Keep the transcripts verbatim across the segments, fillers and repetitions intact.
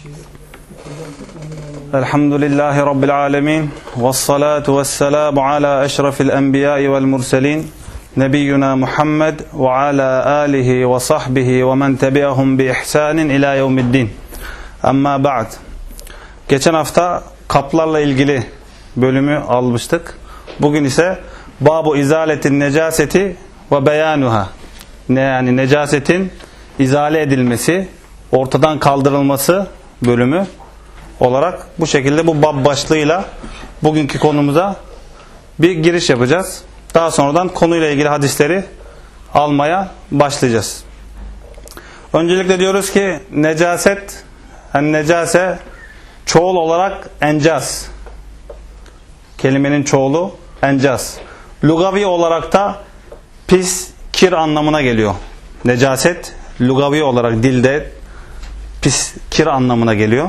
Elhamdülillahi Rabbil alemin. Vessalatu vesselamu ala eşrefil enbiyai vel murselin. Nebiyyuna Muhammed ve ala alihi ve sahbihi ve men tebi'ahum bi ihsanin ila yevmiddin. Amma ba'd. Geçen hafta kaplarla ilgili bölümü almıştık. Bugün ise babu izaletin necaseti ve beyanuha. Ne yani necasetin izale edilmesi, ortadan kaldırılması bölümü olarak bu şekilde bu bab başlığıyla bugünkü konumuza bir giriş yapacağız. Daha sonradan konuyla ilgili hadisleri almaya başlayacağız. Öncelikle diyoruz ki necaset, yani necase çoğul olarak encas. Kelimenin çoğulu encas. Lugavi olarak da pis, kir anlamına geliyor. Necaset lugavi olarak dilde pis, kir anlamına geliyor.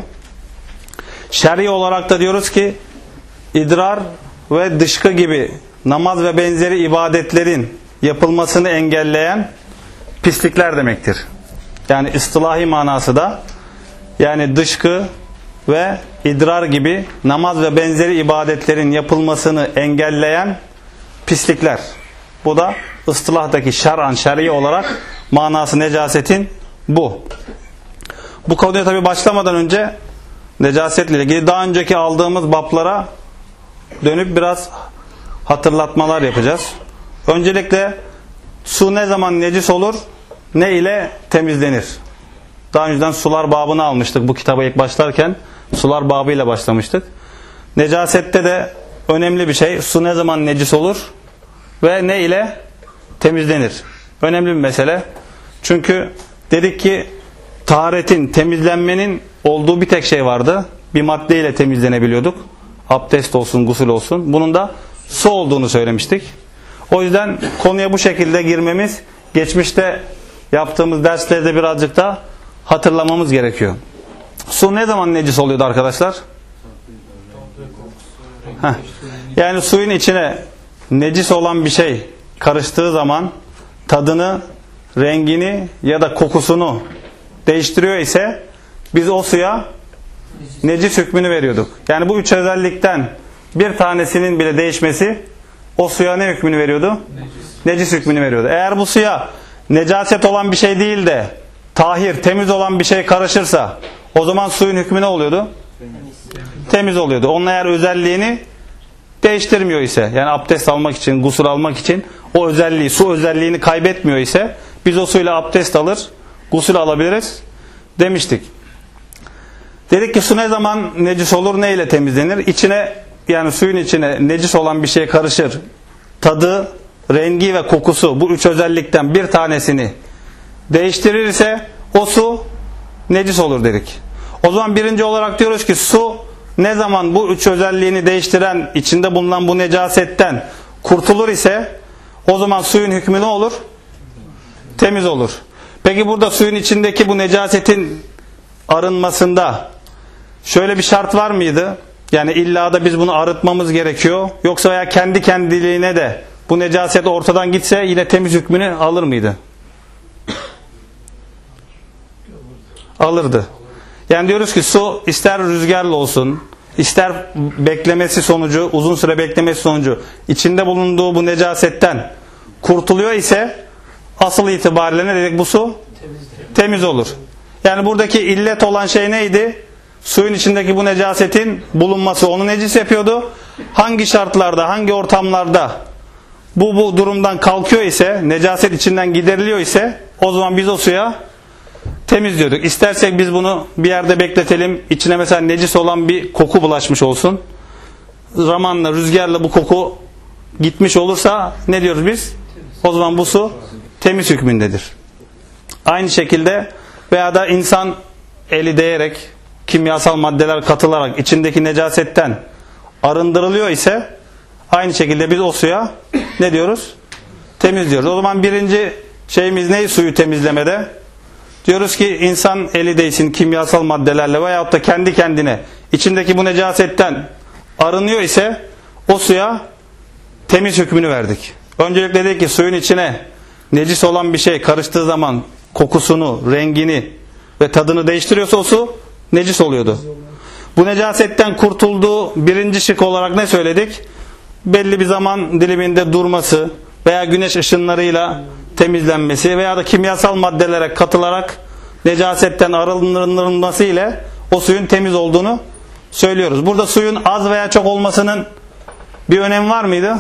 Şer'i olarak da diyoruz ki idrar ve dışkı gibi namaz ve benzeri ibadetlerin yapılmasını engelleyen pislikler demektir. Yani istilahi manası da yani dışkı ve idrar gibi namaz ve benzeri ibadetlerin yapılmasını engelleyen pislikler. Bu da istilahdaki şer'an, şer'i olarak manası necasetin bu. Bu konuya tabi başlamadan önce necasetle ilgili daha önceki aldığımız bablara dönüp biraz hatırlatmalar yapacağız. Öncelikle su ne zaman necis olur, ne ile temizlenir? Daha önceden sular babını almıştık bu kitaba ilk başlarken. Sular babıyla başlamıştık. Necasette de önemli bir şey. Su ne zaman necis olur ve ne ile temizlenir? Önemli bir mesele. Çünkü dedik ki taharetin, temizlenmenin olduğu bir tek şey vardı. Bir maddeyle temizlenebiliyorduk. Abdest olsun, gusül olsun. Bunun da su olduğunu söylemiştik. O yüzden konuya bu şekilde girmemiz, geçmişte yaptığımız derslerde birazcık da hatırlamamız gerekiyor. Su ne zaman necis oluyordu arkadaşlar? Heh. Yani suyun içine necis olan bir şey karıştığı zaman tadını, rengini ya da kokusunu değiştiriyor ise biz o suya necis hükmünü veriyorduk. Yani bu üç özellikten bir tanesinin bile değişmesi o suya ne hükmünü veriyordu? Necis, necis hükmünü veriyordu. Eğer bu suya necaset olan bir şey değil de tahir, temiz olan bir şey karışırsa o zaman suyun hükmü ne oluyordu? Temiz, temiz oluyordu. Onun eğer özelliğini değiştirmiyor ise, yani abdest almak için, gusül almak için o özelliği, su özelliğini kaybetmiyor ise biz o suyla abdest alır, gusül alabiliriz demiştik. Dedik ki su ne zaman necis olur, ne ile temizlenir? İçine, yani suyun içine necis olan bir şey karışır. Tadı, rengi ve kokusu bu üç özellikten bir tanesini değiştirirse o su necis olur dedik. O zaman birinci olarak diyoruz ki su ne zaman bu üç özelliğini değiştiren, içinde bulunan bu necasetten kurtulur ise o zaman suyun hükmü ne olur? Temiz olur. Peki burada suyun içindeki bu necasetin arınmasında şöyle bir şart var mıydı? Yani illa da biz bunu arıtmamız gerekiyor. Yoksa veya kendi kendiliğine de bu necaset ortadan gitse yine temiz hükmünü alır mıydı? Alırdı. Yani diyoruz ki su ister rüzgarlı olsun, ister beklemesi sonucu, uzun süre beklemesi sonucu içinde bulunduğu bu necasetten kurtuluyor ise asıl itibariyle ne dedik? Bu su temiz olur. Yani buradaki illet olan şey neydi? Suyun içindeki bu necasetin bulunması onu necis yapıyordu. Hangi şartlarda, hangi ortamlarda bu, bu durumdan kalkıyor ise, necaset içinden gideriliyor ise o zaman biz o suya temiz diyorduk. İstersek biz bunu bir yerde bekletelim, içine mesela necis olan bir koku bulaşmış olsun. Zamanla, rüzgarla bu koku gitmiş olursa ne diyoruz biz? O zaman bu su temiz hükmündedir. Aynı şekilde veya da insan eli değerek, kimyasal maddeler katılarak içindeki necasetten arındırılıyor ise aynı şekilde biz o suya ne diyoruz? Temiz diyoruz. O zaman birinci şeyimiz ne suyu temizlemede? Diyoruz ki insan eli değsin kimyasal maddelerle veyahut da kendi kendine içindeki bu necasetten arınıyor ise o suya temiz hükmünü verdik. Öncelikle dedik ki suyun içine necis olan bir şey karıştığı zaman kokusunu, rengini ve tadını değiştiriyorsa o su necis oluyordu. Bu necasetten kurtulduğu birinci şık olarak ne söyledik? Belli bir zaman diliminde durması veya güneş ışınlarıyla temizlenmesi veya da kimyasal maddelere katılarak necasetten arındırılması ile o suyun temiz olduğunu söylüyoruz. Burada suyun az veya çok olmasının bir önemi var mıydı?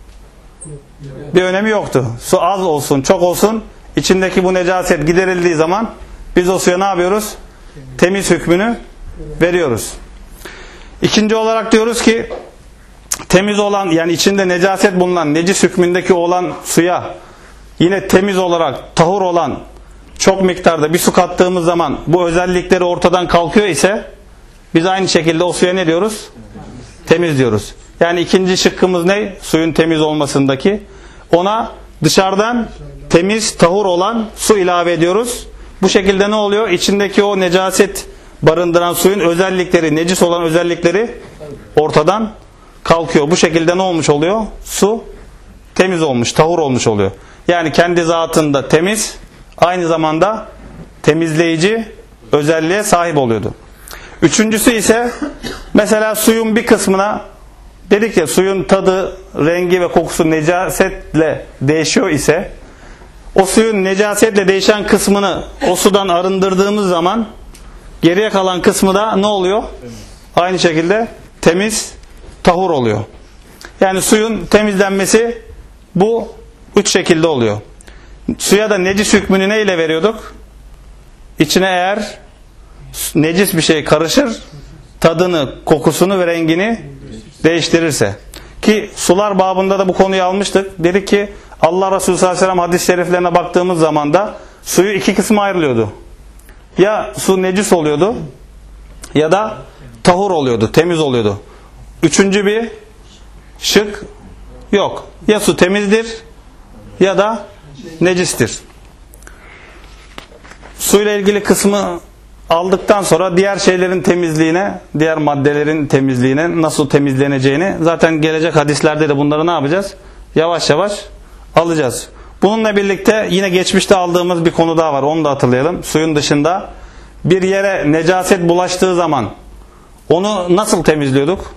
Bir önemi yoktu. Su az olsun, çok olsun, içindeki bu necaset giderildiği zaman biz o suya ne yapıyoruz? Temiz hükmünü veriyoruz. İkinci olarak diyoruz ki temiz olan, yani içinde necaset bulunan, necis hükmündeki olan suya yine temiz olarak tahur olan çok miktarda bir su kattığımız zaman bu özellikleri ortadan kalkıyor ise biz aynı şekilde o suya ne diyoruz? Temiz diyoruz. Yani ikinci şıkkımız ne? Suyun temiz olmasındaki. Ona dışarıdan temiz, tahur olan su ilave ediyoruz. Bu şekilde ne oluyor? İçindeki o necaset barındıran suyun özellikleri, necis olan özellikleri ortadan kalkıyor. Bu şekilde ne olmuş oluyor? Su temiz olmuş, tahur olmuş oluyor. Yani kendi zatında temiz, aynı zamanda temizleyici özelliğe sahip oluyordu. Üçüncüsü ise mesela suyun bir kısmına dedik ya, suyun tadı, rengi ve kokusu necasetle değişiyor ise o suyun necasetle değişen kısmını o sudan arındırdığımız zaman geriye kalan kısmı da ne oluyor? Aynı şekilde temiz, tahur oluyor. Yani suyun temizlenmesi bu üç şekilde oluyor. Suya da necis hükmünü neyle veriyorduk? İçine eğer necis bir şey karışır, tadını, kokusunu ve rengini değiştirirse. Ki sular babında da bu konuyu almıştık. Dedik ki Allah Resulü sallallahu aleyhi ve sellem hadis-i şeriflerine baktığımız zaman da suyu iki kısma ayrılıyordu. Ya su necis oluyordu ya da tahur oluyordu, temiz oluyordu. Üçüncü bir şık yok. Ya su temizdir ya da necistir. Suyla ilgili kısmı aldıktan sonra diğer şeylerin temizliğine, diğer maddelerin temizliğine, nasıl temizleneceğini zaten gelecek hadislerde de bunları ne yapacağız? Yavaş yavaş alacağız. Bununla birlikte yine geçmişte aldığımız bir konu daha var. Onu da hatırlayalım. Suyun dışında bir yere necaset bulaştığı zaman onu nasıl temizliyorduk?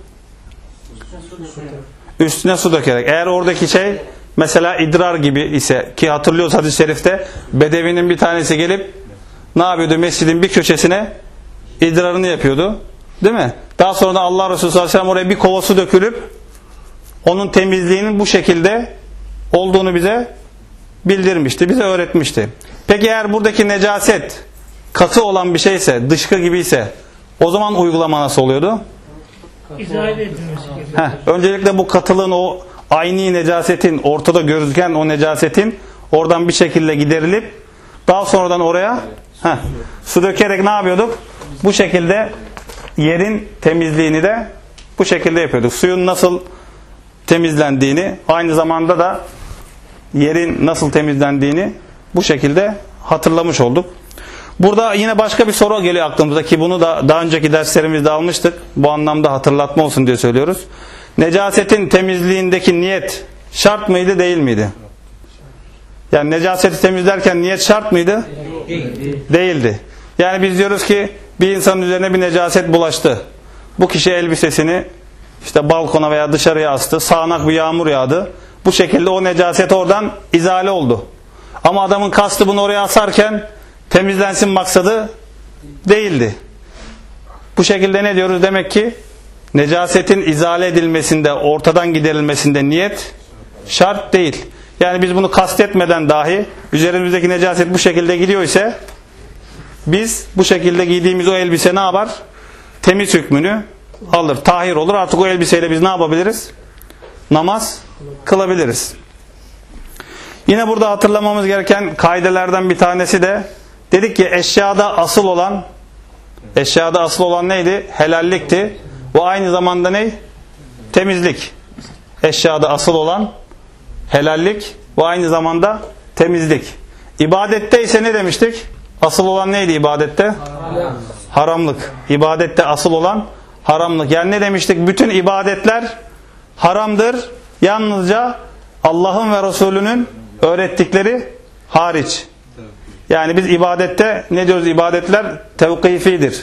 Üstüne su dökerek. Eğer oradaki şey mesela idrar gibi ise, ki hatırlıyoruz hadis-i şerifte bedevinin bir tanesi gelip ne yapıyordu? Mescidin bir köşesine idrarını yapıyordu. Değil mi? Daha sonra da Allah Resulü sallallahu aleyhi ve sellem oraya bir kova su dökülüp onun temizliğinin bu şekilde olduğunu bize bildirmişti. Bize öğretmişti. Peki eğer buradaki necaset katı olan bir şeyse, dışkı gibi ise o zaman uygulama nasıl oluyordu? İzale edilmesi gerekiyor. Heh, öncelikle bu katılığın, o ayni necasetin, ortada gözüken o necasetin oradan bir şekilde giderilip daha sonradan oraya heh, su dökerek ne yapıyorduk? Bu şekilde yerin temizliğini de bu şekilde yapıyorduk. Suyun nasıl temizlendiğini, aynı zamanda da yerin nasıl temizlendiğini bu şekilde hatırlamış olduk. Burada yine başka bir soru geliyor aklımıza, ki bunu da daha önceki derslerimizde almıştık. Bu anlamda hatırlatma olsun diye söylüyoruz. Necasetin temizliğindeki niyet şart mıydı, değil miydi? Yani necaseti temizlerken niyet şart mıydı? Değildi. Değildi. Yani biz diyoruz ki bir insanın üzerine bir necaset bulaştı. Bu kişi elbisesini işte balkona veya dışarıya astı. Sağanak bir yağmur yağdı. Bu şekilde o necaset oradan izale oldu. Ama adamın kastı bunu oraya asarken temizlensin maksadı değildi. Bu şekilde ne diyoruz? Demek ki necasetin izale edilmesinde, ortadan giderilmesinde niyet şart değil. Yani biz bunu kastetmeden dahi üzerimizdeki necaset bu şekilde gidiyor ise biz bu şekilde giydiğimiz o elbise ne yapar? Temiz hükmünü alır, tahir olur. Artık o elbiseyle biz ne yapabiliriz? Namaz kılabiliriz. Yine burada hatırlamamız gereken kaidelerden bir tanesi de, dedik ki eşyada asıl olan eşyada asıl olan neydi? Helallikti. Bu aynı zamanda ne? Temizlik. Eşyada asıl olan helallik, bu aynı zamanda temizlik. İbadette ise ne demiştik? Asıl olan neydi ibadette? Haram. Haramlık. İbadette asıl olan haramlık. Yani ne demiştik? Bütün ibadetler haramdır. Yalnızca Allah'ın ve Resulünün öğrettikleri hariç. Yani biz ibadette ne diyoruz? İbadetler tevkifidir.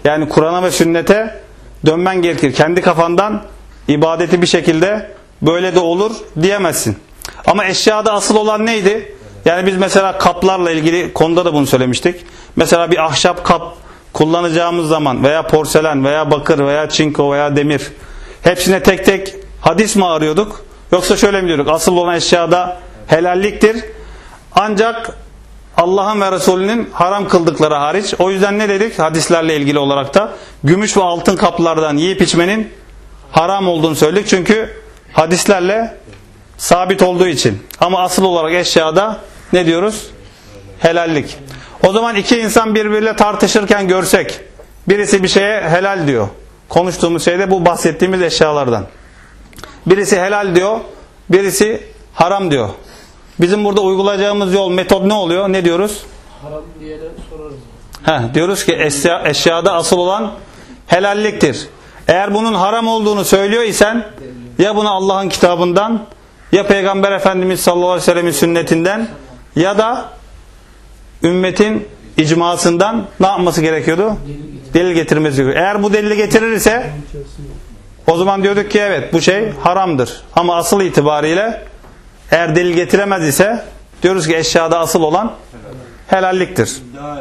Yani Kur'an'a ve sünnete dönmen gerekir. Kendi kafandan ibadeti bir şekilde böyle de olur diyemezsin. Ama eşyada asıl olan neydi? Yani biz mesela kaplarla ilgili konuda da bunu söylemiştik. Mesela bir ahşap kap kullanacağımız zaman veya porselen veya bakır veya çinko veya demir, hepsine tek tek hadis mi arıyorduk? Yoksa şöyle mi diyorduk? Asıl olan eşyada helalliktir. Ancak Allah'ın ve Resulünün haram kıldıkları hariç. O yüzden ne dedik? Hadislerle ilgili olarak da gümüş ve altın kaplardan yiyip içmenin haram olduğunu söyledik. Çünkü hadislerle sabit olduğu için. Ama asıl olarak eşyada ne diyoruz? Helallik. O zaman iki insan birbiriyle tartışırken görsek, birisi bir şeye helal diyor. Konuştuğumuz şeyde bu bahsettiğimiz eşyalardan. Birisi helal diyor, birisi haram diyor. Bizim burada uygulayacağımız yol, metot ne oluyor? Ne diyoruz? Haram diyene sorarız. Heh, diyoruz ki eşya, eşyada asıl olan helalliktir. Eğer bunun haram olduğunu söylüyor isen ya bunu Allah'ın kitabından ya Peygamber Efendimiz sallallahu aleyhi ve sellem'in sünnetinden ya da ümmetin icmasından ne yapması gerekiyordu? Delil getirmesi gerekiyor. Eğer bu delili getirirse o zaman diyorduk ki evet bu şey haramdır. Ama asıl itibariyle eğer delil getiremez ise diyoruz ki eşyada asıl olan helalliktir.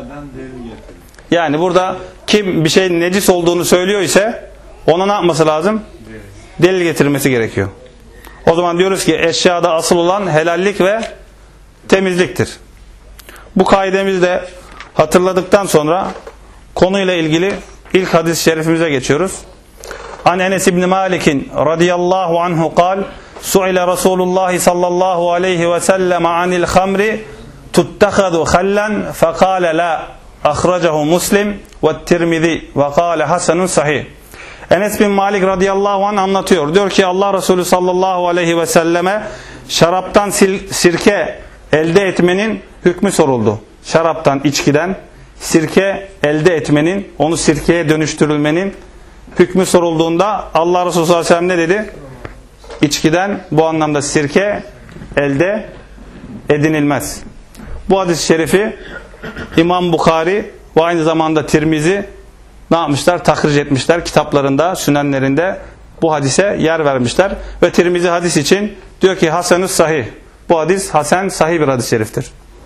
Yani burada kim bir şeyin necis olduğunu söylüyor ise ona ne yapması lazım? Delil getirmesi gerekiyor. O zaman diyoruz ki eşyada asıl olan helallik ve temizliktir. Bu kaidemizi de hatırladıktan sonra konuyla ilgili ilk hadis-i şerifimize geçiyoruz. An Enes İbni Malik'in radıyallahu anhu kal su'ile Resulullah sallallahu aleyhi ve sellem anil hamri tuttakhadu hallan fekale la akhracahu Muslim ve Tirmizi ve kâle hasenun sahih. Enes bin Malik radıyallahu anh anlatıyor. Diyor ki Allah Resulü sallallahu aleyhi ve selleme şaraptan sirke elde etmenin hükmü soruldu. Şaraptan, içkiden sirke elde etmenin, onu sirkeye dönüştürülmenin hükmü sorulduğunda Allah Resulü sallallahu aleyhi ve sellem ne dedi? İçkiden bu anlamda sirke elde edinilmez. Bu hadis-i şerifi İmam Bukhari ve aynı zamanda Tirmizi ne yapmışlar? Tahric etmişler. Kitaplarında, sünenlerinde bu hadise yer vermişler. Ve Tirmizi hadis için diyor ki hasenus sahih. Bu hadis hasen sahih bir hadis-i şeriftir.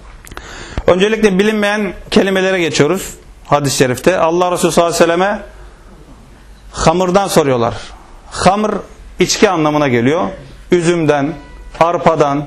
Öncelikle bilinmeyen kelimelere geçiyoruz hadis-i şerifte. Allah Resulü sallallahu aleyhi ve selleme hamırdan soruyorlar. Hamır içki anlamına geliyor. Üzümden, arpadan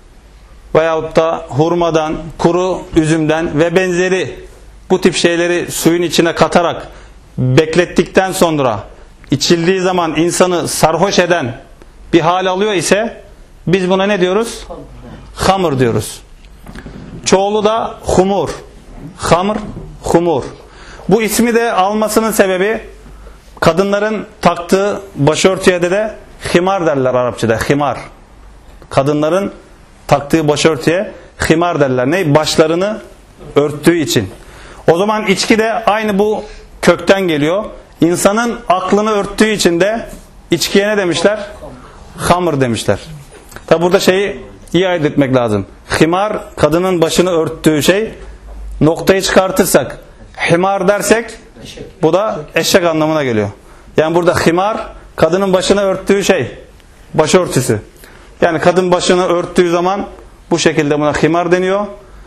veyahut da hurmadan, kuru üzümden ve benzeri bu tip şeyleri suyun içine katarak beklettikten sonra içildiği zaman insanı sarhoş eden bir hal alıyor ise biz buna ne diyoruz? Hamır diyoruz. Çoğulu da humur. Hamır, humur. Bu ismi de almasının sebebi kadınların taktığı başörtüye de de himar derler Arapçada. Himar. Kadınların taktığı başörtüye himar derler. Ne? Başlarını örttüğü için. O zaman içki de aynı bu kökten geliyor. İnsanın aklını örttüğü için de içkiye ne demişler? Hamır demişler. Tabi burada şeyi iyi ayırt etmek lazım. Himar kadının başını örttüğü şey. Noktayı çıkartırsak himar dersek bu da eşek anlamına geliyor. Yani burada himar kadının başını örttüğü şey. Başörtüsü. Yani kadın başını örttüğü zaman bu şekilde buna himar deniyor.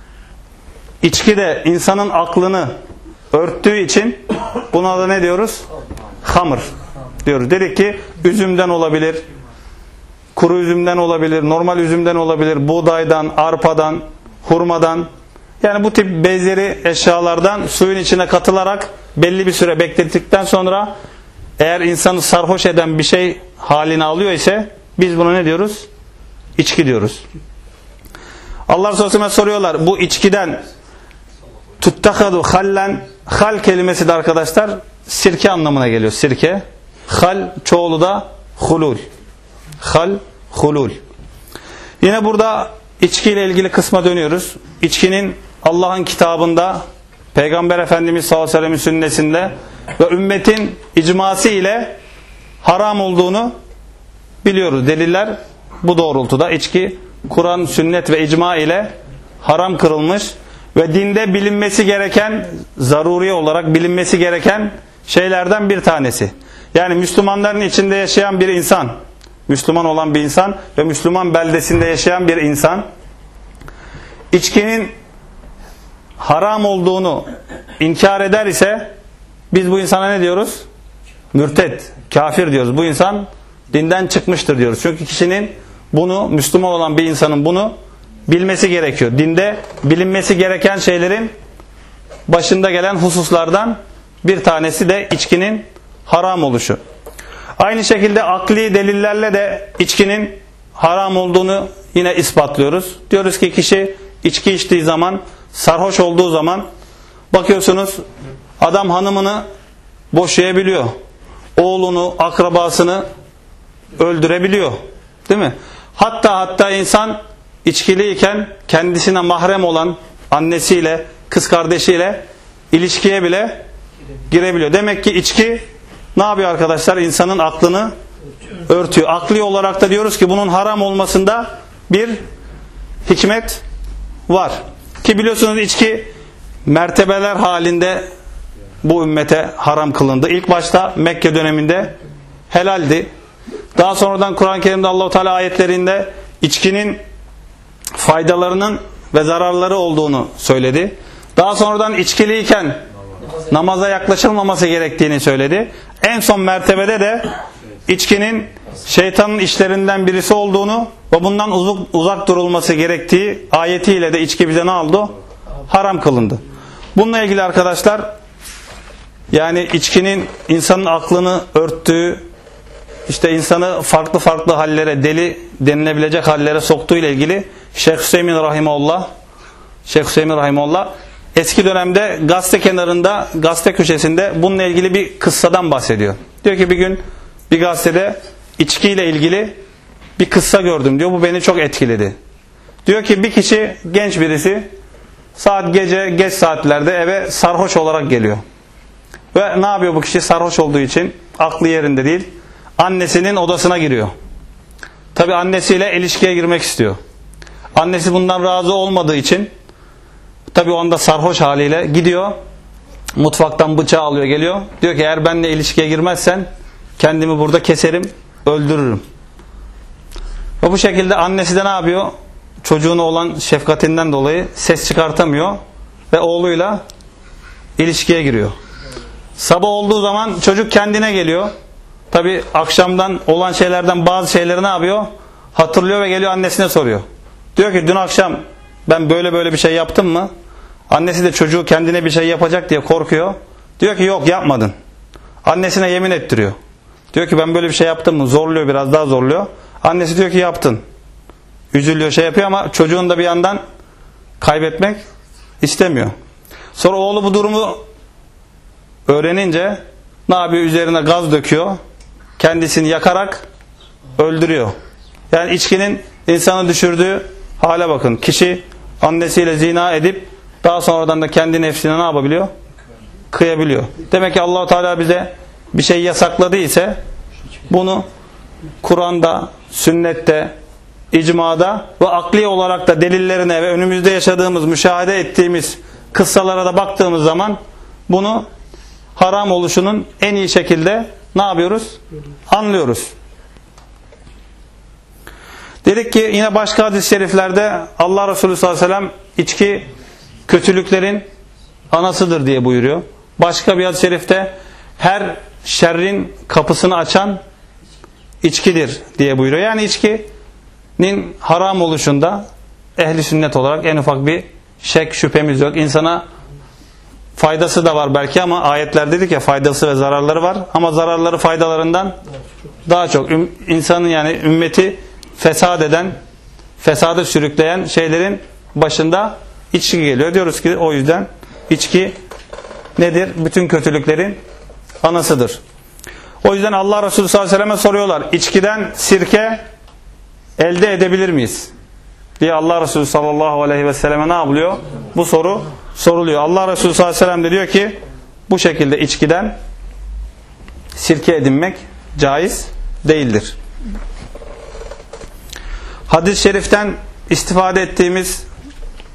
İçki de insanın aklını örttüğü için buna da ne diyoruz? Hamır diyoruz. Dedik ki üzümden olabilir, kuru üzümden olabilir, normal üzümden olabilir, buğdaydan, arpadan, hurmadan. Yani bu tip benzeri eşyalardan suyun içine katılarak belli bir süre beklettikten sonra eğer insanı sarhoş eden bir şey haline alıyor ise biz buna ne diyoruz? İçki diyoruz. Allah Resulü'ne soruyorlar bu içkiden tuttakadu hallen, hal kelimesi de arkadaşlar sirke anlamına geliyor. Sirke. Hal çoğulu da hulul. Hal, hulul. Yine burada içkiyle ilgili kısma dönüyoruz. İçkinin Allah'ın kitabında, Peygamber Efendimiz sallallahu aleyhi ve sellem'in sünnesinde ve ümmetin icması ile haram olduğunu biliyoruz. Deliller bu doğrultuda. İçki Kur'an, sünnet ve icma ile haram kırılmış ve dinde bilinmesi gereken, zaruri olarak bilinmesi gereken şeylerden bir tanesi. Yani Müslümanların içinde yaşayan bir insan, Müslüman olan bir insan ve Müslüman beldesinde yaşayan bir insan, içkinin haram olduğunu inkar eder ise biz bu insana ne diyoruz? Mürted, kafir diyoruz. Bu insan dinden çıkmıştır diyoruz. Çünkü kişinin bunu, Müslüman olan bir insanın bunu bilmesi gerekiyor. Dinde bilinmesi gereken şeylerin başında gelen hususlardan bir tanesi de içkinin haram oluşu. Aynı şekilde akli delillerle de içkinin haram olduğunu yine ispatlıyoruz. Diyoruz ki kişi içki içtiği zaman, sarhoş olduğu zaman bakıyorsunuz adam hanımını boşayabiliyor. Oğlunu, akrabasını öldürebiliyor. Değil mi? Hatta hatta insan içkiliyken kendisine mahrem olan annesiyle, kız kardeşiyle ilişkiye bile girebiliyor. Demek ki içki ne yapıyor arkadaşlar? İnsanın aklını örtüyor. Akli olarak da diyoruz ki bunun haram olmasında bir hikmet var. Ki biliyorsunuz içki mertebeler halinde bu ümmete haram kılındı. İlk başta Mekke döneminde helaldi. Daha sonradan Kur'an-ı Kerim'de Allah-u Teala ayetlerinde içkinin faydalarının ve zararları olduğunu söyledi. Daha sonradan içkiliyken namaza yaklaşılmaması gerektiğini söyledi. En son mertebede de içkinin şeytanın işlerinden birisi olduğunu ve bundan uzak, uzak durulması gerektiği ayetiyle de içki bize ne oldu? Haram kılındı. Bununla ilgili arkadaşlar, yani içkinin insanın aklını örttüğü, işte insanı farklı farklı hallere, deli denilebilecek hallere soktuğu ile ilgili Şeyh Hüseyin Rahimullah Şeyh Hüseyin Rahimullah eski dönemde gazete kenarında, gazete köşesinde bununla ilgili bir kıssadan bahsediyor. Diyor ki bir gün bir gazetede içkiyle ilgili bir kıssa gördüm diyor. Bu beni çok etkiledi. Diyor ki bir kişi, genç birisi saat gece geç saatlerde eve sarhoş olarak geliyor. Ve ne yapıyor bu kişi? Sarhoş olduğu için aklı yerinde değil. Annesinin odasına giriyor. Tabi annesiyle ilişkiye girmek istiyor. Annesi bundan razı olmadığı için tabi o anda sarhoş haliyle gidiyor. Mutfaktan bıçağı alıyor, geliyor. Diyor ki eğer benimle ilişkiye girmezsen kendimi burada keserim, öldürürüm. Ve bu şekilde annesi de ne yapıyor? Çocuğuna olan şefkatinden dolayı ses çıkartamıyor ve oğluyla ilişkiye giriyor. Sabah olduğu zaman çocuk kendine geliyor. Tabi akşamdan olan şeylerden bazı şeyleri ne yapıyor? Hatırlıyor ve geliyor annesine soruyor. Diyor ki dün akşam ben böyle böyle bir şey yaptım mı? Annesi de çocuğu kendine bir şey yapacak diye korkuyor. Diyor ki yok, yapmadın. Annesine yemin ettiriyor. Diyor ki ben böyle bir şey yaptım mı? Zorluyor, biraz daha zorluyor. Annesi diyor ki yaptın. Üzülüyor, şey yapıyor ama çocuğun da bir yandan kaybetmek istemiyor. Sonra oğlu bu durumu öğrenince ne yapıyor? Üzerine gaz döküyor. Kendisini yakarak öldürüyor. Yani içkinin insanı düşürdüğü hale bakın. Kişi annesiyle zina edip daha sonradan da kendi nefsine ne yapabiliyor? Kıyabiliyor. Demek ki Allah-u Teala bize bir şey yasakladı ise bunu Kur'an'da, sünnette, icmada ve akli olarak da delillerine ve önümüzde yaşadığımız, müşahede ettiğimiz kıssalara da baktığımız zaman bunu haram oluşunun en iyi şekilde ne yapıyoruz? Anlıyoruz. Dedik ki yine başka hadis-i şeriflerde Allah Resulü sallallahu aleyhi ve sellem içki kötülüklerin anasıdır diye buyuruyor. Başka bir hadis-i şerifte her şerrin kapısını açan içkidir diye buyuruyor. Yani içkinin haram oluşunda ehli sünnet olarak en ufak bir şek, şüphemiz yok. İnsana faydası da var belki ama ayetler dedik ya, faydası ve zararları var. Ama zararları faydalarından daha çok. İnsanın, yani ümmeti fesat eden, fesada sürükleyen şeylerin başında içki geliyor. Diyoruz ki o yüzden içki nedir? Bütün kötülüklerin anasıdır. O yüzden Allah Resulü sallallahu aleyhi ve sellem'e soruyorlar. İçkiden sirke elde edebilir miyiz? Diye Allah Resulü sallallahu aleyhi ve selleme ne yapılıyor? Bu soru soruluyor. Allah Resulü sallallahu aleyhi ve sellem de diyor ki bu şekilde içkiden sirke edinmek caiz değildir. Hadis-i şeriften istifade ettiğimiz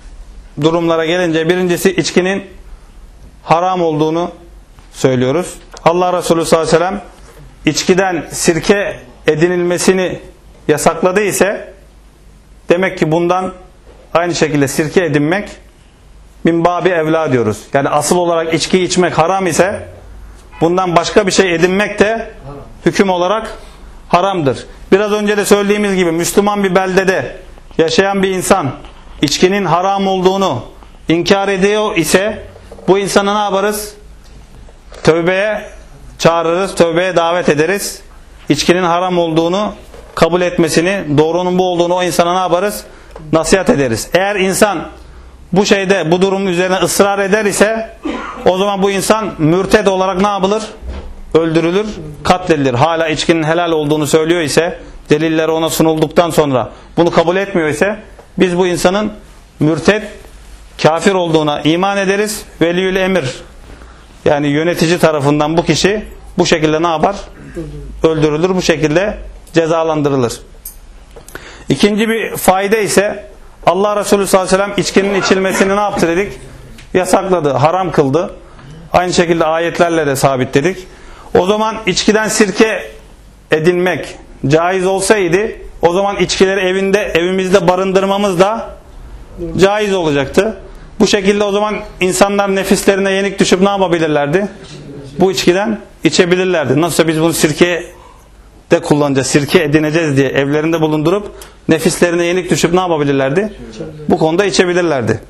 durumlara gelince birincisi içkinin haram olduğunu söylüyoruz. Allah Resulü sallallahu aleyhi ve sellem içkiden sirke edinilmesini yasakladı ise demek ki bundan aynı şekilde sirke edinmek min babi evla diyoruz. Yani asıl olarak içki içmek haram ise bundan başka bir şey edinmek de hüküm olarak haramdır. Biraz önce de söylediğimiz gibi Müslüman bir beldede yaşayan bir insan içkinin haram olduğunu inkar ediyor ise bu insana ne yaparız? Tövbeye çağırırız, tövbeye davet ederiz. İçkinin haram olduğunu kabul etmesini, doğrunun bu olduğunu o insana ne yaparız? Nasihat ederiz. Eğer insan bu şeyde, bu durumun üzerine ısrar eder ise o zaman bu insan mürted olarak ne yapılır? Öldürülür, katledilir. Hala içkinin helal olduğunu söylüyor ise, deliller ona sunulduktan sonra bunu kabul etmiyor ise biz bu insanın mürted, kafir olduğuna iman ederiz. Veliyül emir, yani yönetici tarafından bu kişi bu şekilde ne yapar? Öldürülür, bu şekilde cezalandırılır. İkinci bir fayda ise Allah Resulü sallallahu aleyhi ve sellem içkinin içilmesini ne yaptı dedik? Yasakladı, haram kıldı. Aynı şekilde ayetlerle de sabitledik. O zaman içkiden sirke edinmek caiz olsaydı o zaman içkileri evinde, evimizde barındırmamız da caiz olacaktı. Bu şekilde o zaman insanlar nefislerine yenik düşüp ne yapabilirlerdi? Bu içkiden içebilirlerdi. Nasılsa biz bunu sirke de kullanacağız, sirke edineceğiz diye evlerinde bulundurup nefislerine yenik düşüp ne yapabilirlerdi? Bu konuda içebilirlerdi.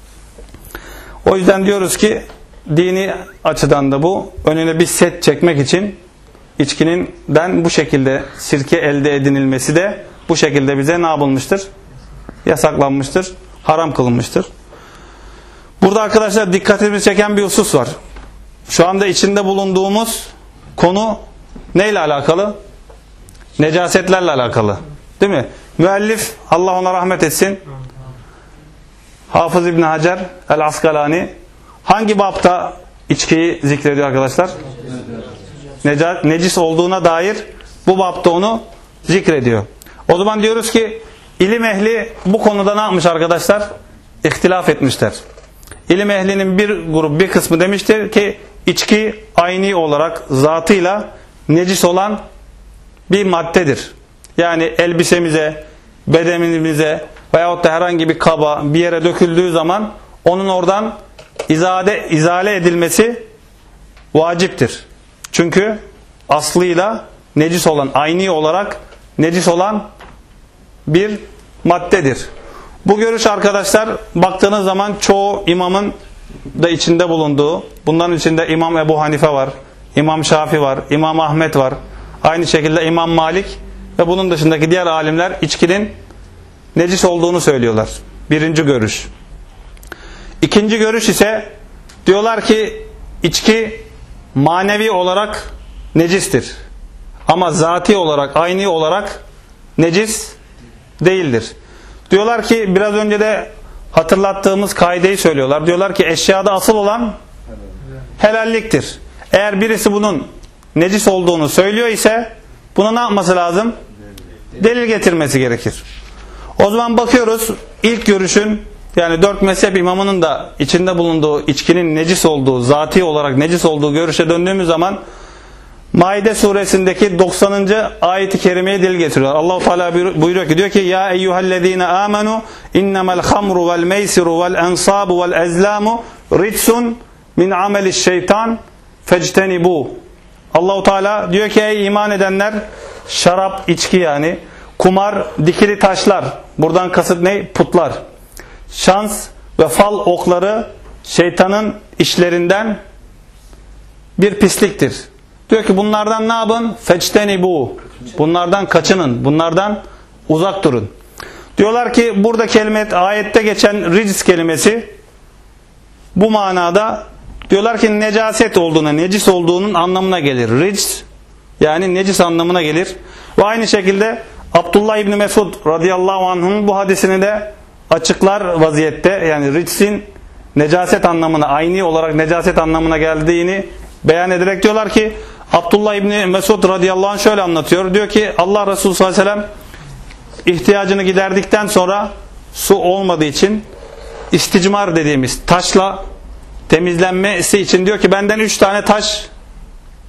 O yüzden diyoruz ki dini açıdan da bu önüne bir set çekmek için içkininden bu şekilde sirke elde edinilmesi de bu şekilde bize ne yapılmıştır? Yasaklanmıştır, haram kılınmıştır. Burada arkadaşlar dikkatimizi çeken bir husus var. Şu anda içinde bulunduğumuz konu neyle alakalı? Necasetlerle alakalı. Değil mi? Müellif, Allah ona rahmet etsin, Hafız İbn Hacer el-Askalani hangi bapta içkiyi zikrediyor arkadaşlar? Neca, necis olduğuna dair bu bapta onu zikrediyor. O zaman diyoruz ki ilim ehli bu konuda ne yapmış arkadaşlar? İhtilaf etmişler. İlim ehlinin bir grup, bir kısmı demiştir ki içki ayni olarak zatıyla necis olan bir maddedir. Yani elbisemize, bedenimize veyahut da herhangi bir kaba bir yere döküldüğü zaman onun oradan izade, izale edilmesi vaciptir. Çünkü aslıyla necis olan, ayni olarak necis olan bir maddedir. Bu görüş arkadaşlar baktığınız zaman çoğu imamın da içinde bulunduğu, bunların içinde İmam Ebu Hanife var, İmam Şafi var, İmam Ahmet var, aynı şekilde İmam Malik ve bunun dışındaki diğer alimler içkinin necis olduğunu söylüyorlar. Birinci görüş. İkinci görüş ise diyorlar ki içki manevi olarak necistir. Ama zati olarak, ayni olarak necis değildir. Diyorlar ki biraz önce de hatırlattığımız kaideyi söylüyorlar. Diyorlar ki eşyada asıl olan helalliktir. Eğer birisi bunun necis olduğunu söylüyor ise buna ne yapması lazım? Delil getirmesi gerekir. O zaman bakıyoruz ilk görüşün, yani dört mezhep imamının da içinde bulunduğu içkinin necis olduğu, zati olarak necis olduğu görüşe döndüğümüz zaman Maide suresindeki doksanıncı ayet-i kerimeye dil getiriyor. Allah-u Teala buyuruyor ki, diyor ki ya eyyühellezine amenu innemel hamru vel meysiru vel ensabu vel ezlamu ritsun min ameliş şeytan fectenibu. Allah-u Teala diyor ki ey iman edenler, şarap, içki yani, kumar, dikili taşlar, buradan kasıt ne? Putlar. Şans ve fal okları şeytanın işlerinden bir pisliktir. Diyor ki bunlardan ne yapın? Fectenibu. Bunlardan kaçının. Bunlardan uzak durun. Diyorlar ki burada kelime, ayette geçen ricis kelimesi bu manada diyorlar ki necaset olduğuna, necis olduğunun anlamına gelir. Ricis yani necis anlamına gelir. Ve aynı şekilde Abdullah İbni Mesud radıyallahu anh'ın bu hadisini de açıklar vaziyette. Yani ricsin necaset anlamına, ayni olarak necaset anlamına geldiğini beyan ederek diyorlar ki Abdullah İbni Mesud radıyallahu anh şöyle anlatıyor. Diyor ki Allah Resulü sallallahu aleyhi ve sellem ihtiyacını giderdikten sonra su olmadığı için isticmar dediğimiz taşla temizlenmesi için diyor ki benden üç tane taş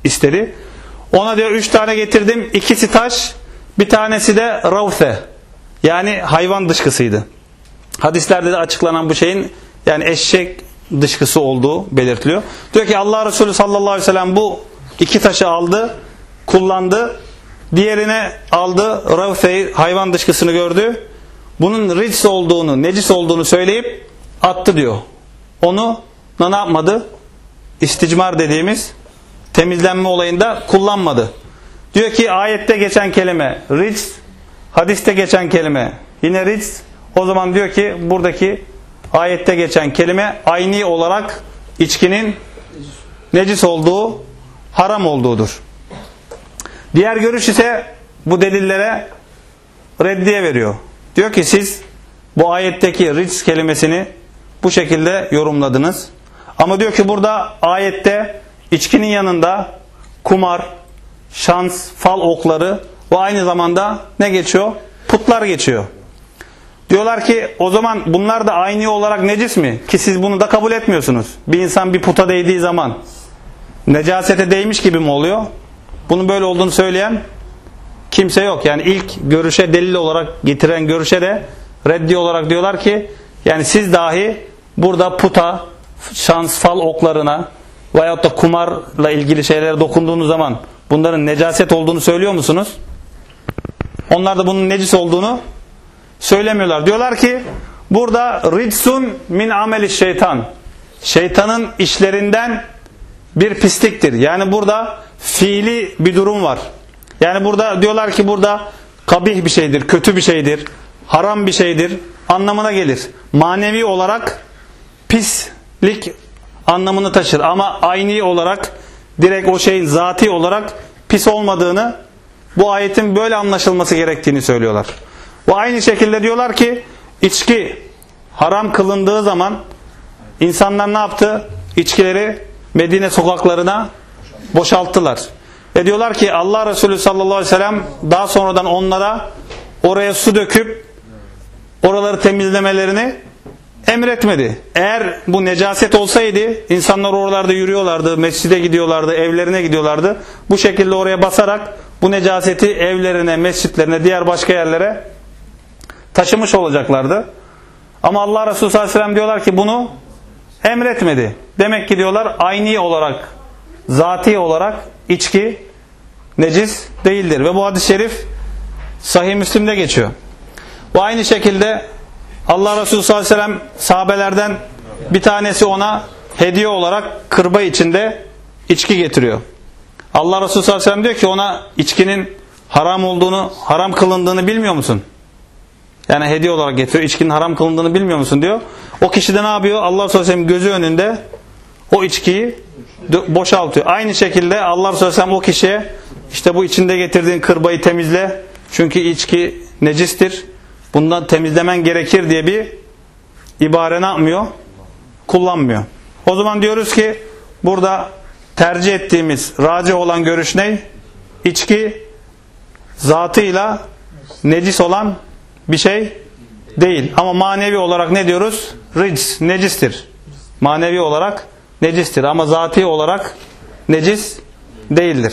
istedi. Ona diyor üç tane getirdim. İkisi taş, bir tanesi de ravse. Yani hayvan dışkısıydı. Hadislerde de açıklanan bu şeyin yani eşek dışkısı olduğu belirtiliyor. Diyor ki Allah Resulü sallallahu aleyhi ve sellem bu iki taşı aldı, kullandı. Diğerine aldı, ravseyi, hayvan dışkısını gördü. Bunun rics olduğunu, necis olduğunu söyleyip attı diyor. Onu ne yapmadı? İsticmar dediğimiz temizlenme olayında kullanmadı. Diyor ki ayette geçen kelime rics, hadiste geçen kelime yine rics. O zaman diyor ki buradaki ayette geçen kelime ayni olarak içkinin necis olduğu, haram olduğudur. Diğer görüş ise bu delillere reddiye veriyor. Diyor ki siz bu ayetteki rics kelimesini bu şekilde yorumladınız. Ama diyor ki burada ayette içkinin yanında kumar, şans, fal okları ve aynı zamanda ne geçiyor? Putlar geçiyor. Diyorlar ki o zaman bunlar da aynı olarak necis mi? Ki siz bunu da kabul etmiyorsunuz. Bir insan bir puta değdiği zaman necasete değmiş gibi mi oluyor? Bunun böyle olduğunu söyleyen kimse yok. Yani ilk görüşe delil olarak getiren görüşe de reddi olarak diyorlar ki yani siz dahi burada puta, şans, fal oklarına veyahut da kumarla ilgili şeylere dokunduğunuz zaman bunların necaset olduğunu söylüyor musunuz? Onlar da bunun necis olduğunu söylemiyorlar. Diyorlar ki burada ridsun min ameli şeytan. Şeytanın işlerinden bir pisliktir. Yani burada fiili bir durum var. Yani burada diyorlar ki burada kabih bir şeydir, kötü bir şeydir, haram bir şeydir anlamına gelir. Manevi olarak pislik anlamını taşır ama ayni olarak direkt o şeyin zati olarak pis olmadığını, bu ayetin böyle anlaşılması gerektiğini söylüyorlar. Ve aynı şekilde diyorlar ki içki haram kılındığı zaman insanlar ne yaptı? İçkileri Medine sokaklarına boşalttılar. Ve diyorlar ki Allah Resulü sallallahu aleyhi ve sellem daha sonradan onlara oraya su döküp oraları temizlemelerini emretmedi. Eğer bu necaset olsaydı insanlar oralarda yürüyorlardı, mescide gidiyorlardı, evlerine gidiyorlardı. Bu şekilde oraya basarak bu necaseti evlerine, mescitlerine, diğer başka yerlere taşımış olacaklardı. Ama Allah Resulü sallallahu aleyhi ve sellem diyorlar ki bunu emretmedi. Demek ki diyorlar ayni olarak, zati olarak içki necis değildir. Ve bu hadis-i şerif Sahih Müslim'de geçiyor. Bu aynı şekilde Allah Resulü sallallahu aleyhi ve sellem sahabelerden bir tanesi ona hediye olarak kırba içinde içki getiriyor. Allah Resulü sallallahu aleyhi ve sellem diyor ki ona içkinin haram olduğunu, haram kılındığını bilmiyor musun? Yani hediye olarak getiriyor. İçkinin haram kılındığını bilmiyor musun diyor. O kişi de ne yapıyor? Allah Resulü sallallahu aleyhi ve sellem gözü önünde o içkiyi boşaltıyor. Aynı şekilde Allah Resulü sallallahu aleyhi ve sellem o kişiye işte bu içinde getirdiğin kırbayı temizle. Çünkü içki necistir. Bundan temizlemen gerekir diye bir ibare ne yapmıyor? Kullanmıyor. O zaman diyoruz ki burada tercih ettiğimiz racih olan görüş ne? İçki zatıyla necis olan bir şey değil. Ama manevi olarak ne diyoruz? Rics, necistir. Manevi olarak necistir. Ama zati olarak necis değildir.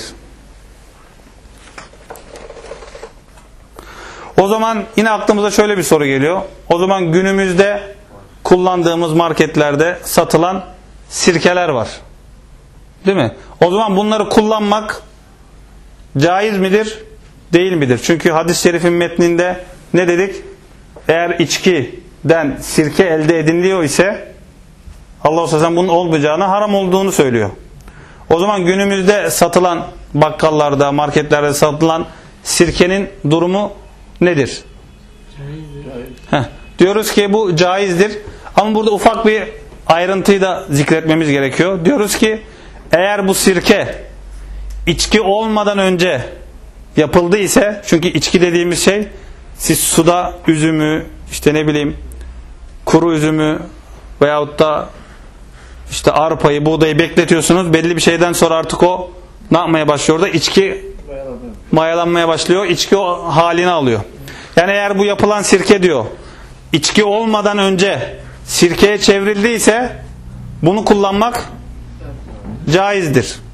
O zaman yine aklımıza şöyle bir soru geliyor. O zaman günümüzde kullandığımız marketlerde satılan sirkeler var. Değil mi? O zaman bunları kullanmak caiz midir? Değil midir? Çünkü hadis-i şerifin metninde ne dedik? Eğer içkiden sirke elde ediliyor ise Allah Resulü bunun olmayacağını, haram olduğunu söylüyor. O zaman günümüzde satılan bakkallarda, marketlerde satılan sirkenin durumu nedir? Heh, diyoruz ki bu caizdir. Ama burada ufak bir ayrıntıyı da zikretmemiz gerekiyor. Diyoruz ki eğer bu sirke içki olmadan önce yapıldı ise, çünkü içki dediğimiz şey siz suda üzümü, işte ne bileyim kuru üzümü veyahut da işte arpayı, buğdayı bekletiyorsunuz. Belli bir şeyden sonra artık o ne yapmaya başlıyor da içki mayalanmaya başlıyor. İçki o halini alıyor. Yani eğer bu yapılan sirke diyor içki olmadan önce sirkeye çevrildiyse bunu kullanmak caizdir.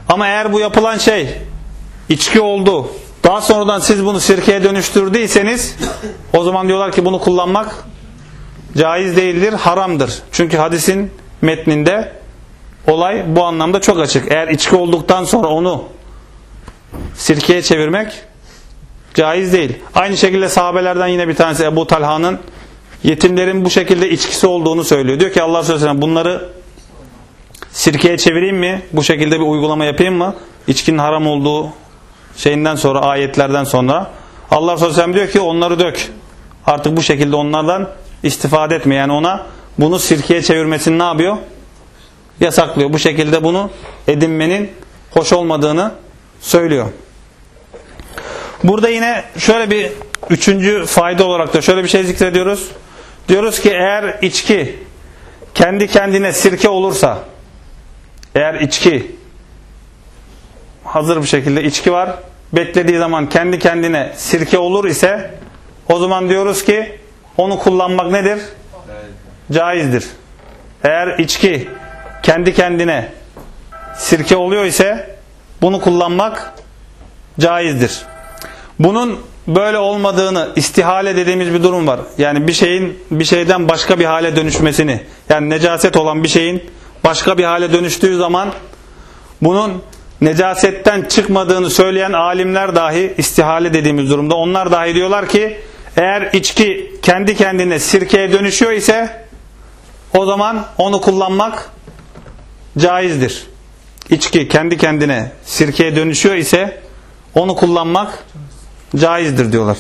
Ama eğer bu yapılan şey içki oldu, daha sonradan siz bunu sirkeye dönüştürdüyseniz o zaman diyorlar ki bunu kullanmak caiz değildir, haramdır. Çünkü hadisin metninde olay bu anlamda çok açık. Eğer içki olduktan sonra onu sirkeye çevirmek caiz değil. Aynı şekilde sahabelerden yine bir tanesi Ebu Talha'nın yetimlerin bu şekilde içkisi olduğunu söylüyor. Diyor ki Allah Resulü Aleyhisselam bunları sirkeye çevireyim mi? Bu şekilde bir uygulama yapayım mı? İçkinin haram olduğu şeyinden sonra, ayetlerden sonra. Allah Resulü Aleyhisselam diyor ki onları dök. Artık bu şekilde onlardan istifade etme. Yani ona bunu sirkeye çevirmesini ne yapıyor? Yasaklıyor. Bu şekilde bunu edinmenin hoş olmadığını söylüyor. Burada yine şöyle bir üçüncü fayda olarak da şöyle bir şey zikrediyoruz. Diyoruz ki eğer içki kendi kendine sirke olursa, eğer içki hazır bir şekilde içki var, beklediği zaman kendi kendine sirke olur ise o zaman diyoruz ki onu kullanmak nedir? Caizdir. Eğer içki kendi kendine sirke oluyor ise bunu kullanmak caizdir. Bunun böyle olmadığını, istihale dediğimiz bir durum var. Yani bir şeyin bir şeyden başka bir hale dönüşmesini, yani necaset olan bir şeyin başka bir hale dönüştüğü zaman bunun necasetten çıkmadığını söyleyen alimler dahi, istihale dediğimiz durumda, onlar dahi diyorlar ki eğer içki kendi kendine sirkeye dönüşüyor ise o zaman onu kullanmak caizdir. İçki kendi kendine sirkeye dönüşüyor ise onu kullanmak caizdir diyorlar.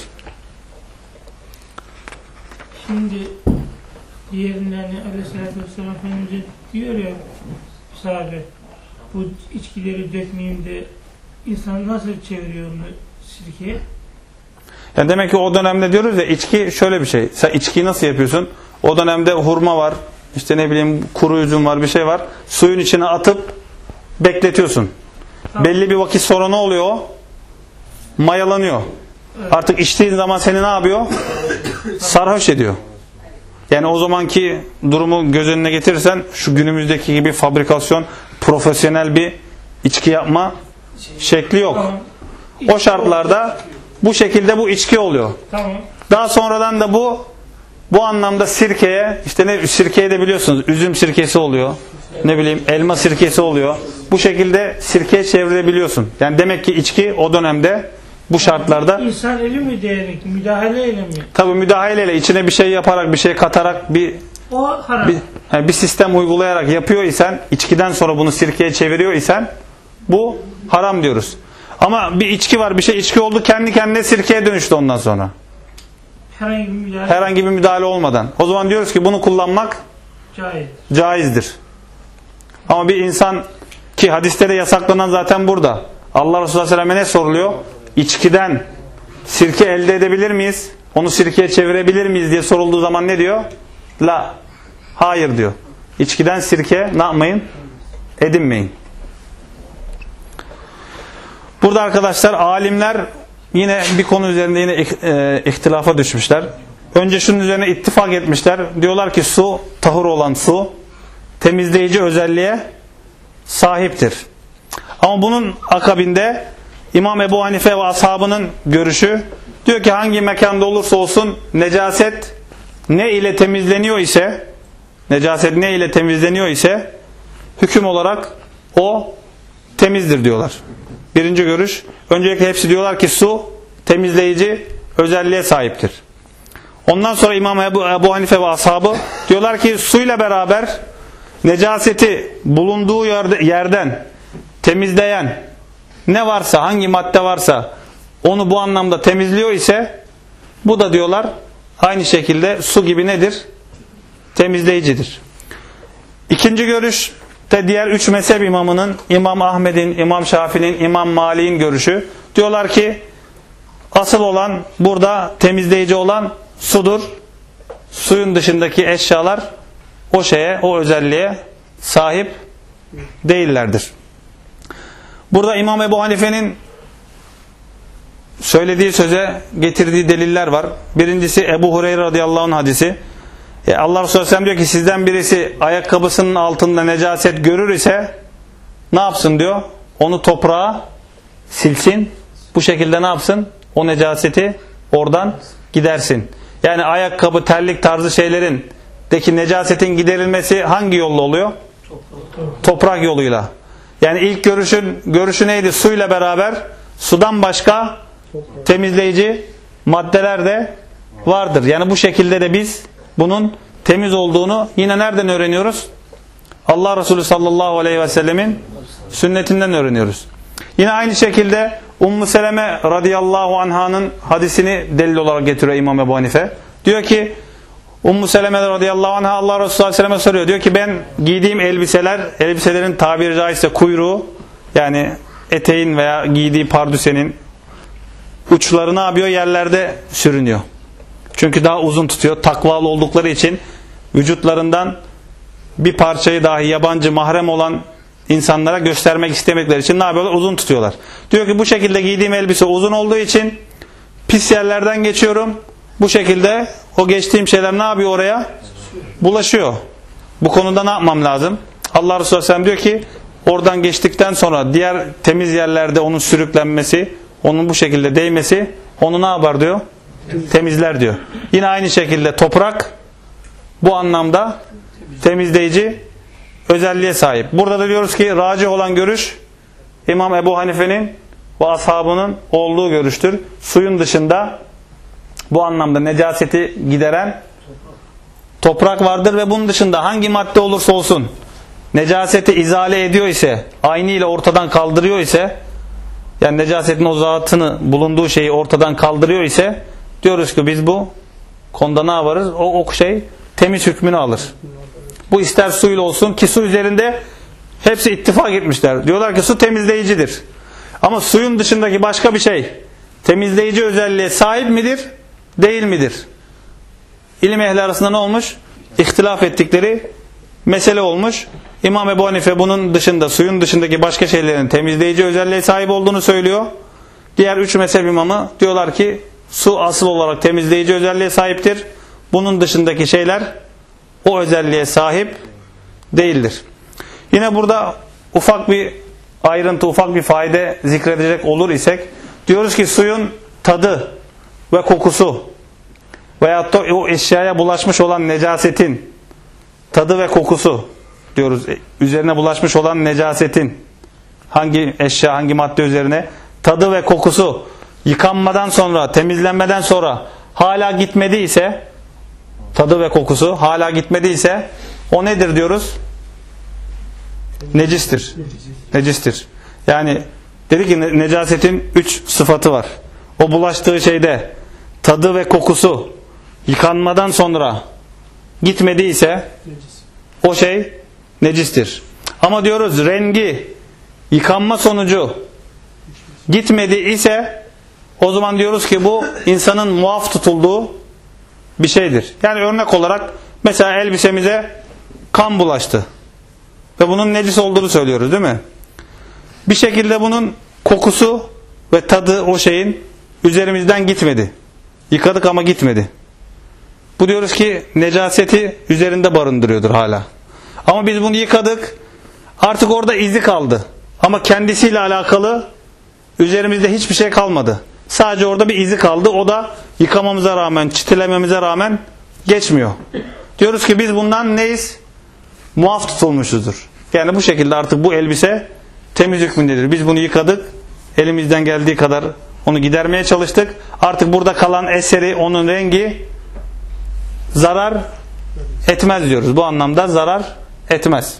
Şimdi diğerinden Aleyhisselatü Vesselam Efendimiz diyor ya sahabe bu içkileri dökmeyeyim de insan nasıl çeviriyor onu sirkeye? Yani demek ki o dönemde diyoruz ya içki şöyle bir şey. Sen içkiyi nasıl yapıyorsun? O dönemde hurma var, işte ne bileyim kuru üzüm var, bir şey var. Suyun içine atıp bekletiyorsun. Tamam. Belli bir vakit sonra ne oluyor? Mayalanıyor. Evet. Artık içtiğin zaman seni ne yapıyor? Sarhoş ediyor. Yani o zamanki durumu göz önüne getirirsen şu günümüzdeki gibi fabrikasyon, profesyonel bir içki yapma şekli yok. Tamam. O şartlarda bu şekilde bu içki oluyor. Tamam. Daha sonradan da bu bu anlamda sirkeye, işte ne sirkeye de biliyorsunuz üzüm sirkesi oluyor. Ne bileyim elma sirkesi oluyor. Bu şekilde sirkeye çevirebiliyorsun. Yani demek ki içki o dönemde bu şartlarda İnsan eli mi diyerek, müdahaleyle mi? Tabii müdahaleyle, içine bir şey yaparak, bir şey katarak, bir o haram. Bir, yani bir sistem uygulayarak yapıyor isen, içkiden sonra bunu sirkeye çeviriyor isen bu haram diyoruz. Ama bir içki var, bir şey içki oldu, kendi kendine sirkeye dönüştü ondan sonra. Herhangi bir müdahale, Herhangi bir müdahale olmadan. O zaman diyoruz ki bunu kullanmak Caiz. caizdir. Ama bir insan, ki hadiste de yasaklanan zaten burada. Allah Resulü Aleyhisselam'a ne soruluyor? İçkiden sirke elde edebilir miyiz? Onu sirkeye çevirebilir miyiz diye sorulduğu zaman ne diyor? La. Hayır diyor. İçkiden sirke ne yapmayın? Edinmeyin. Burada arkadaşlar alimler yine bir konu üzerinde yine e, ihtilafa düşmüşler. Önce şunun üzerine ittifak etmişler. Diyorlar ki su, tahur olan su temizleyici özelliğe sahiptir. Ama bunun akabinde İmam Ebu Hanife ve ashabının görüşü diyor ki hangi mekanda olursa olsun necaset ne ile temizleniyor ise necaset ne ile temizleniyor ise hüküm olarak o temizdir diyorlar. Birinci görüş. Öncelikle hepsi diyorlar ki su temizleyici özelliğe sahiptir. Ondan sonra İmam Ebu, Ebu Hanife ve ashabı diyorlar ki suyla beraber necaseti bulunduğu yerde, yerden temizleyen ne varsa, hangi madde varsa onu bu anlamda temizliyor ise bu da diyorlar aynı şekilde su gibi nedir? Temizleyicidir. İkinci görüş de diğer üç mezhep imamının, İmam Ahmed'in, İmam Şafii'nin, İmam Malik'in görüşü. Diyorlar ki asıl olan burada temizleyici olan sudur. Suyun dışındaki eşyalar o şeye, o özelliğe sahip değillerdir. Burada İmam Ebu Hanife'nin söylediği söze getirdiği deliller var. Birincisi Ebu Hureyre radıyallahu anh hadisi. E Allah Resulü Aleyhisselam diyor ki sizden birisi ayakkabısının altında necaset görür ise ne yapsın diyor? onu toprağa silsin. Bu şekilde ne yapsın? O necaseti oradan gidersin. Yani ayakkabı, terlik tarzı şeylerin deki necasetin giderilmesi hangi yolla oluyor? Toprak, Toprak yoluyla. Yani ilk görüşün görüşü neydi? Suyla beraber sudan başka Toprak. temizleyici maddeler de vardır. Yani bu şekilde de biz bunun temiz olduğunu yine nereden öğreniyoruz? Allah Resulü sallallahu aleyhi ve sellemin sünnetinden öğreniyoruz. Yine aynı şekilde Ummu Seleme radıyallahu anh'ın hadisini delil olarak getiriyor İmam Ebu Hanife. Diyor ki Ummu Seleme radıyallahu anh'a Allah Resulü sallallahu aleyhi ve selleme soruyor. Diyor ki ben giydiğim elbiseler, elbiselerin tabiri caizse kuyruğu, yani eteğin veya giydiği pardüsenin uçları ne yapıyor? Yerlerde sürünüyor. Çünkü daha uzun tutuyor. Takvalı oldukları için vücutlarından bir parçayı dahi yabancı mahrem olan insanlara göstermek istemekleri için ne yapıyorlar? Uzun tutuyorlar. Diyor ki bu şekilde giydiğim elbise uzun olduğu için pis yerlerden geçiyorum. Bu şekilde o geçtiğim şeyler ne yapıyor oraya? Bulaşıyor. Bu konuda ne yapmam lazım? Allah Resulü Aleyhisselam diyor ki oradan geçtikten sonra diğer temiz yerlerde onun sürüklenmesi, onun bu şekilde değmesi onu ne yapar diyor? Temizler diyor. Yine aynı şekilde toprak bu anlamda temizleyici özelliğe sahip. Burada da diyoruz ki racih olan görüş İmam Ebu Hanife'nin ve ashabının olduğu görüştür. Suyun dışında bu anlamda necaseti gideren toprak vardır ve bunun dışında hangi madde olursa olsun necaseti izale ediyor ise, aynı ile ortadan kaldırıyor ise, yani necasetin o zatını, bulunduğu şeyi ortadan kaldırıyor ise diyoruz ki biz bu konuda ne yaparız? O, o şey temiz hükmünü alır. Bu ister suyla olsun ki su üzerinde hepsi ittifak etmişler. Diyorlar ki su temizleyicidir. Ama suyun dışındaki başka bir şey temizleyici özelliğe sahip midir? Değil midir? İlim ehli arasında ne olmuş? İhtilaf ettikleri mesele olmuş. İmam Ebu Hanife bunun dışında, suyun dışındaki başka şeylerin temizleyici özelliğe sahip olduğunu söylüyor. Diğer üç mezhep imamı diyorlar ki su asıl olarak temizleyici özelliğe sahiptir. Bunun dışındaki şeyler o özelliğe sahip değildir. Yine burada ufak bir ayrıntı, ufak bir fayda zikredecek olur isek, diyoruz ki suyun tadı ve kokusu veyahut da o eşyaya bulaşmış olan necasetin tadı ve kokusu diyoruz. Üzerine bulaşmış olan necasetin hangi eşya, hangi madde üzerine tadı ve kokusu yıkanmadan sonra, temizlenmeden sonra hala gitmediyse, tadı ve kokusu hala gitmediyse o nedir diyoruz? Necistir. Necistir. Yani dedi ki necasetin üç sıfatı var. O bulaştığı şeyde tadı ve kokusu yıkanmadan sonra gitmediyse o şey necistir. Ama diyoruz rengi yıkanma sonucu gitmedi ise o zaman diyoruz ki bu insanın muaf tutulduğu bir şeydir. Yani örnek olarak mesela elbisemize kan bulaştı ve bunun necis olduğunu söylüyoruz değil mi? Bir şekilde bunun kokusu ve tadı o şeyin üzerimizden gitmedi. Yıkadık ama gitmedi. Bu diyoruz ki necaseti üzerinde barındırıyordur hala. Ama biz bunu yıkadık, artık orada izi kaldı. Ama kendisiyle alakalı üzerimizde hiçbir şey kalmadı. Sadece orada bir izi kaldı. O da yıkamamıza rağmen, çitilememize rağmen geçmiyor. Diyoruz ki biz bundan neyiz? Muaf tutulmuşuzdur. Yani bu şekilde artık bu elbise temiz hükmündedir. Biz bunu yıkadık, elimizden geldiği kadar onu gidermeye çalıştık. Artık burada kalan eseri, onun rengi zarar etmez diyoruz. Bu anlamda zarar etmez.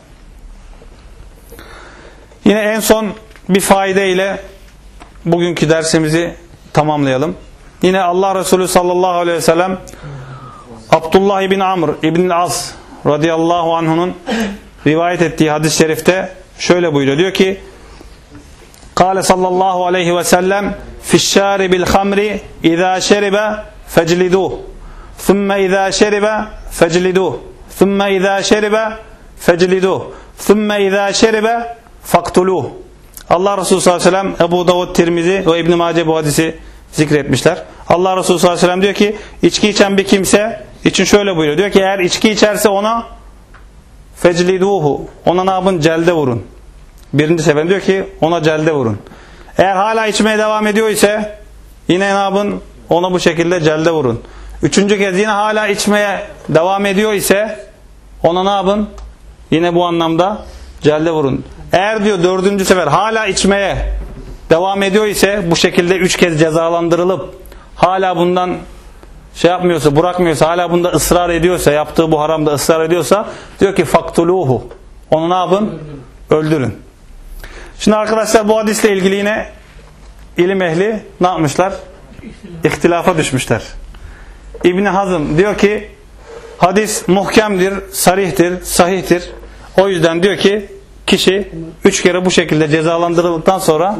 Yine en son bir faide ile bugünkü dersimizi tamamlayalım. Yine Allah Resulü sallallahu aleyhi ve sellem Abdullah ibn Amr ibn As radıyallahu anh'unun rivayet ettiği hadis-i şerifte şöyle buyuruyor. Diyor ki Kale sallallahu aleyhi ve sellem Fişşâribil hamri izâ şeribe fecliduh thumme izâ şeribe fecliduh thumme izâ şeribe fecliduh thumme izâ şeribe faktuluh. Allah Resulü sallallahu aleyhi ve sellem, Ebu Davud, Tirmizi ve İbn-i Mace bu hadisi zikretmişler. Allah Resulü sallallahu aleyhi ve sellem diyor ki içki içen bir kimse için şöyle buyuruyor. Diyor ki eğer içki içerse ona fecliduhu, ona ne yapın? Celde vurun. Birinci sefer diyor ki ona celde vurun. Eğer hala içmeye devam ediyor ise yine ne yapın? Ona bu şekilde celde vurun. Üçüncü kez yine hala içmeye devam ediyor ise ona ne yapın? Yine bu anlamda celde vurun. Eğer diyor dördüncü sefer hala içmeye devam ediyor ise bu şekilde üç kez cezalandırılıp hala bundan şey yapmıyorsa, bırakmıyorsa, hala bunda ısrar ediyorsa, yaptığı bu haramda ısrar ediyorsa diyor ki faktuluhu. Onu ne yapın? Öldürün. Şimdi arkadaşlar bu hadisle ilgili yine ilim ehli ne yapmışlar? İhtilafa düşmüşler. İbn Hazm diyor ki hadis muhkemdir, sarihtir, sahihtir. O yüzden diyor ki kişi üç kere bu şekilde cezalandırıldıktan sonra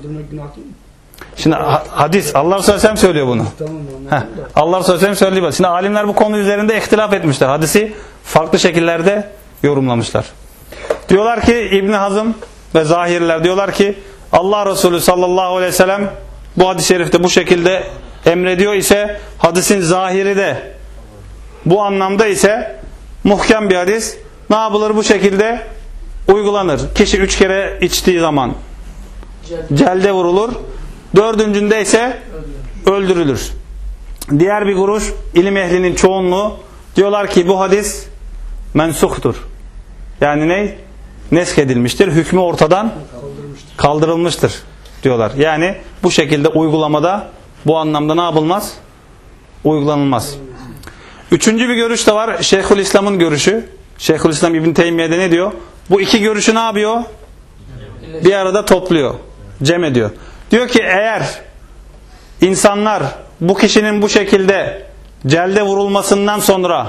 şimdi hadis Allah Resulü Sellem söylüyor bunu. Heh, Allah Resulü Sellem söylüyor. Şimdi alimler bu konu üzerinde ihtilaf etmişler. Hadisi farklı şekillerde yorumlamışlar. Diyorlar ki İbn Hazm ve zahirler diyorlar ki Allah Resulü sallallahu aleyhi ve sellem bu hadis-i şerifte bu şekilde emrediyor ise hadisin zahiri de bu anlamda ise muhkem bir hadis. Ne yapılır? Bu şekilde uygulanır. Kişi üç kere içtiği zaman celde vurulur. Dördüncünde ise öldürülür. Diğer bir grup ilim ehlinin çoğunluğu diyorlar ki bu hadis mensuhtur. Yani ne? Nesk edilmiştir. Hükmü ortadan kaldırılmıştır diyorlar. Yani bu şekilde uygulamada bu anlamda ne yapılmaz? Uygulanılmaz. Üçüncü bir görüş de var. Şeyhülislam'ın görüşü. Şeyhülislam İbn Teymiye'de ne diyor? Bu iki görüşü ne yapıyor? Bir arada topluyor. Cem ediyor. Diyor ki eğer insanlar bu kişinin bu şekilde celde vurulmasından sonra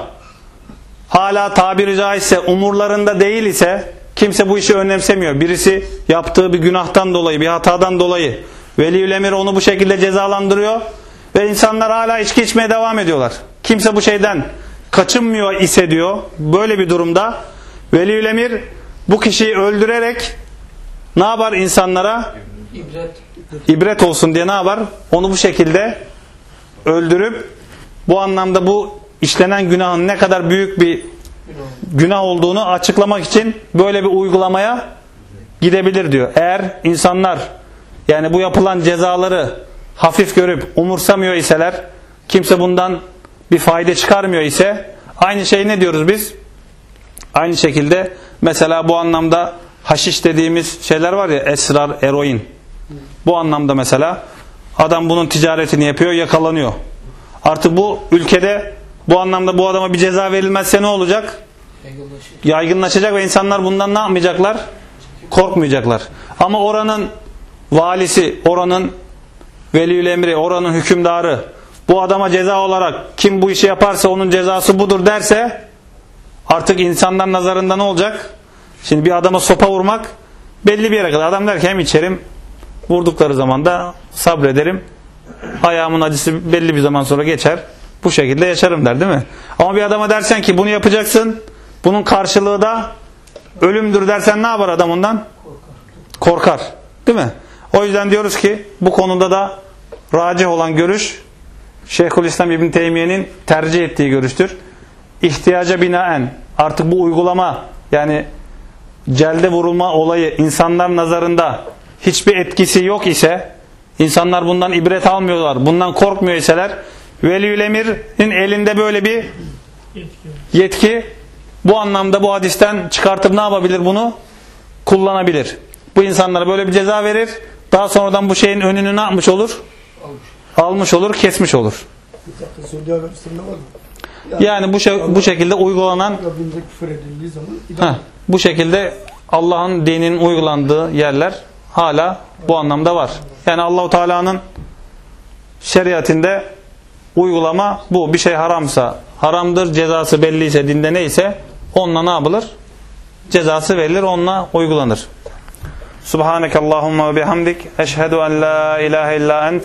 hala tabiri caizse umurlarında değil ise, kimse bu işi önemsemiyor. Birisi yaptığı bir günahtan dolayı, bir hatadan dolayı veliül emir onu bu şekilde cezalandırıyor ve insanlar hala içki içmeye devam ediyorlar. Kimse bu şeyden kaçınmıyor ise diyor, böyle bir durumda veliül emir bu kişiyi öldürerek ne yapar insanlara? İbret. İbret olsun diye ne yapar? Onu bu şekilde öldürüp bu anlamda bu işlenen günahın ne kadar büyük bir günah olduğunu açıklamak için böyle bir uygulamaya gidebilir diyor. Eğer insanlar yani bu yapılan cezaları hafif görüp umursamıyor iseler, kimse bundan bir fayda çıkarmıyor ise, aynı şey ne diyoruz biz? Aynı şekilde mesela bu anlamda haşiş dediğimiz şeyler var ya, esrar, eroin. Bu anlamda mesela adam bunun ticaretini yapıyor, yakalanıyor. Artık bu ülkede bu anlamda bu adama bir ceza verilmezse ne olacak? Yaygınlaşacak ve insanlar bundan ne yapmayacaklar? Korkmayacaklar. Ama oranın valisi, oranın veliül emri, oranın hükümdarı bu adama ceza olarak kim bu işi yaparsa onun cezası budur derse, artık insanlar nazarında ne olacak? Şimdi bir adama sopa vurmak belli bir yere kadar. Adam der ki hem içerim, vurdukları zaman da sabrederim, ayağımın acısı belli bir zaman sonra geçer, bu şekilde yaşarım der, değil mi? Ama bir adama dersen ki bunu yapacaksın, bunun karşılığı da ölümdür dersen ne yapar adam ondan? Korkar. Değil mi? O yüzden diyoruz ki bu konuda da racih olan görüş Şeyhülislam İbn Teymiye'nin tercih ettiği görüştür. İhtiyaca binaen artık bu uygulama, yani celde vurulma olayı insanlar nazarında hiçbir etkisi yok ise, insanlar bundan ibret almıyorlar, bundan korkmuyor iseler, veliül emir'in elinde böyle bir yetki, bu anlamda bu hadisten çıkartıp ne yapabilir? Bunu kullanabilir. Bu insanlara böyle bir ceza verir, daha sonradan bu şeyin önünü ne yapmış olur? Almış olur, kesmiş olur. Yani bu şey, bu şekilde uygulanan, heh, bu şekilde Allah'ın dininin uygulandığı yerler hala bu anlamda var. Yani Allah-u Teala'nın şeriatinde uygulama bu. Bir şey haramsa haramdır, cezası belliyse, dinde neyse onunla ne yapılır? Cezası verilir, onunla uygulanır. Subhanekallahumma ve bihamdik, eşhedü en la ilahe illa ent,